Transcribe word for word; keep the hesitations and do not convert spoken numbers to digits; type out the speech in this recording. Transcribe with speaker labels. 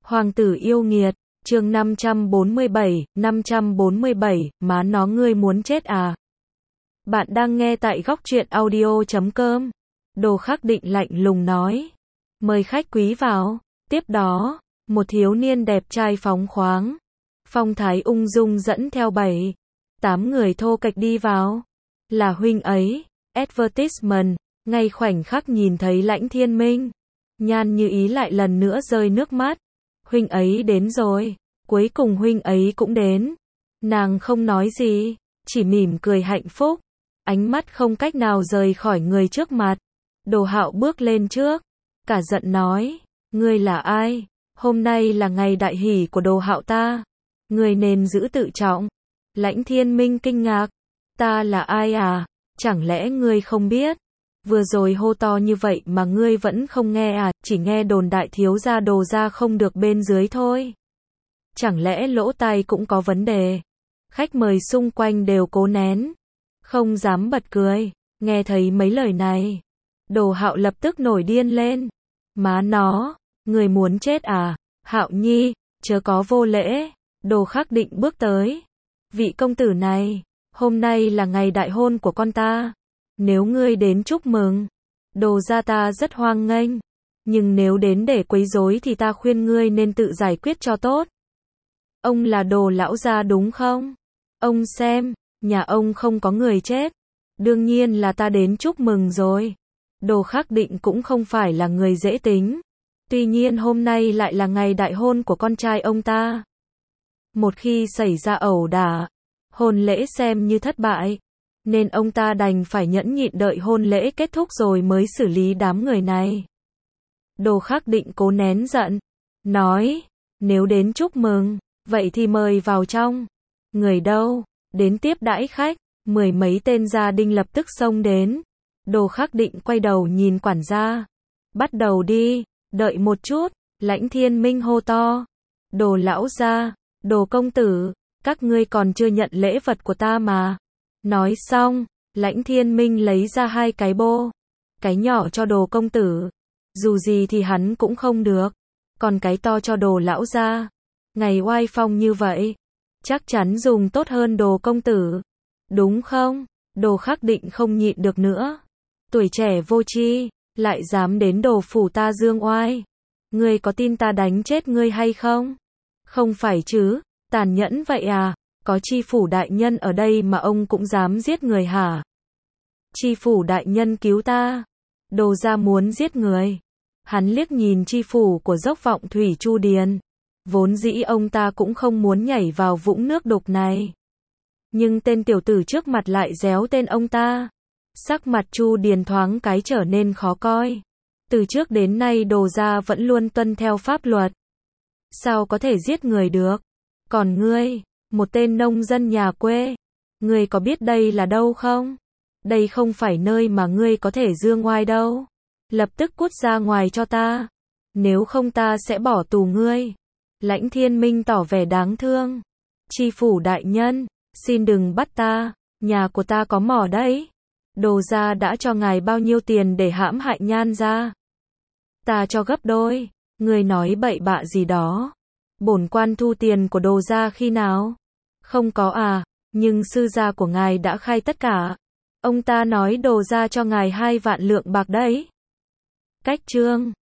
Speaker 1: Hoàng tử yêu nghiệt, chương năm trăm bốn mươi bảy, năm trăm bốn mươi bảy, má nó ngươi muốn chết à? Bạn đang nghe tại góc truyện audio chấm com. Đồ Khắc Định lạnh lùng nói. Mời khách quý vào. Tiếp đó, một thiếu niên đẹp trai phóng khoáng, phong thái ung dung dẫn theo bảy, tám người thô kệch đi vào. Là huynh ấy, advertisement, ngay khoảnh khắc nhìn thấy Lãnh Thiên Minh. Nhan Như Ý lại lần nữa rơi nước mắt. Huynh ấy đến rồi, cuối cùng huynh ấy cũng đến. Nàng không nói gì, chỉ mỉm cười hạnh phúc, ánh mắt không cách nào rời khỏi người trước mặt. Đồ Hạo bước lên trước, cả giận nói, ngươi là ai? Hôm nay là ngày đại hỷ của Đồ Hạo ta, ngươi nên giữ tự trọng. Lãnh Thiên Minh kinh ngạc, ta là ai à? Chẳng lẽ ngươi không biết? Vừa rồi hô to như vậy mà ngươi vẫn không nghe à? Chỉ nghe đồn đại thiếu gia Đồ gia không được bên dưới thôi. Chẳng lẽ lỗ tai cũng có vấn đề? Khách mời xung quanh đều cố nén, không dám bật cười. Nghe thấy mấy lời này, Đồ Hạo lập tức nổi điên lên. Má nó, người muốn chết à? Hạo Nhi, chớ có vô lễ. Đồ Khắc Định bước tới. Vị công tử này, hôm nay là ngày đại hôn của con ta. Nếu ngươi đến chúc mừng, Đồ gia ta rất hoan nghênh. Nhưng nếu đến để quấy rối thì ta khuyên ngươi nên tự giải quyết cho tốt. Ông là Đồ lão gia đúng không? Ông xem, nhà ông không có người chết. Đương nhiên là ta đến chúc mừng rồi. Đồ Khắc Định cũng không phải là người dễ tính. Tuy nhiên hôm nay lại là ngày đại hôn của con trai ông ta. Một khi xảy ra ẩu đả, hôn lễ xem như thất bại, nên ông ta đành phải nhẫn nhịn đợi hôn lễ kết thúc rồi mới xử lý đám người này. Đồ Khắc Định cố nén giận, nói, nếu đến chúc mừng, vậy thì mời vào trong. Người đâu? Đến tiếp đãi khách. Mười mấy tên gia đình lập tức xông đến. Đồ Khắc Định quay đầu nhìn quản gia. Bắt đầu đi, đợi một chút. Lãnh Thiên Minh hô to. Đồ lão gia, Đồ công tử, các ngươi còn chưa nhận lễ vật của ta mà. Nói xong, Lãnh Thiên Minh lấy ra hai cái bô. Cái nhỏ cho Đồ công tử, dù gì thì hắn cũng không được. Còn cái to cho Đồ lão gia. Ngày oai phong như vậy, chắc chắn dùng tốt hơn Đồ công tử. Đúng không? Đồ Khắc Định không nhịn được nữa. Tuổi trẻ vô tri, lại dám đến Đồ phủ ta dương oai. Ngươi có tin ta đánh chết ngươi hay không? Không phải chứ, tàn nhẫn vậy à? Có chi phủ đại nhân ở đây mà ông cũng dám giết người hả? Chi phủ đại nhân cứu ta. Đồ gia muốn giết người. Hắn liếc nhìn chi phủ của dốc Vọng Thủy Chu Điền. Vốn dĩ ông ta cũng không muốn nhảy vào vũng nước đục này. Nhưng tên tiểu tử trước mặt lại réo tên ông ta. Sắc mặt Chu Điền thoáng cái trở nên khó coi. Từ trước đến nay Đồ gia vẫn luôn tuân theo pháp luật. Sao có thể giết người được? Còn ngươi, một tên nông dân nhà quê, ngươi có biết đây là đâu không? Đây không phải nơi mà ngươi có thể dương oai đâu. Lập tức cút ra ngoài cho ta. Nếu không ta sẽ bỏ tù ngươi. Lãnh Thiên Minh tỏ vẻ đáng thương. Chi phủ đại nhân, xin đừng bắt ta, nhà của ta có mỏ đấy. Đồ gia đã cho ngài bao nhiêu tiền để hãm hại Nhan gia? Ta cho gấp đôi. Ngươi nói bậy bạ gì đó? Bổn quan thu tiền của Đồ gia khi nào? Không có à, nhưng sư gia của ngài đã khai tất cả. Ông ta nói Đồ gia cho ngài hai vạn lượng bạc đấy. Cách chương